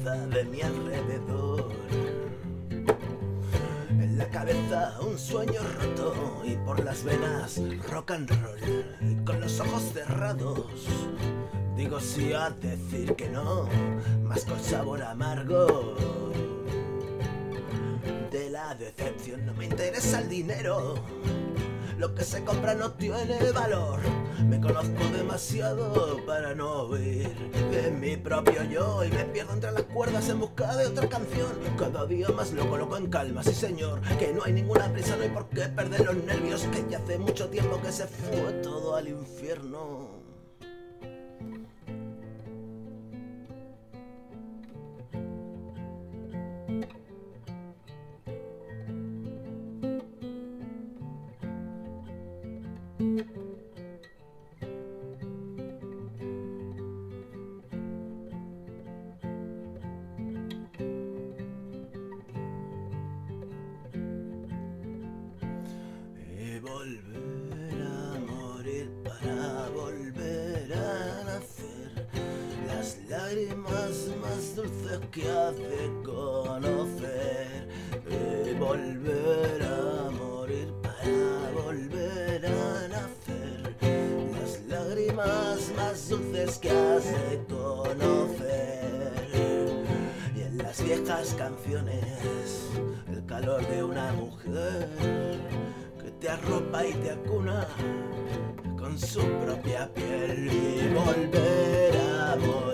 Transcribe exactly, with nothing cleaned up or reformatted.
tristeza de mi alrededor. En la cabeza un sueño roto y por las venas rock and roll. Y con los ojos cerrados digo sí a decir que no, más con sabor amargo. De la decepción no me interesa el dinero, lo que se compra no tiene valor. Me conozco demasiado para no oír de mi propio yo y me pierdo entre las cuerdas en busca de otra canción. Cada día más lo coloco en calma, sí señor, que no hay ninguna prisa, no hay por qué perder los nervios, que ya hace mucho tiempo que se fue todo al infierno. Y volver a morir para volver a nacer, las lágrimas más dulces que hace conocer. Y volver a morir para volver a nacer, las lágrimas más dulces que has de conocer. Y en las viejas canciones el calor de una mujer que te arropa y te acuna con su propia piel. Y volver a morir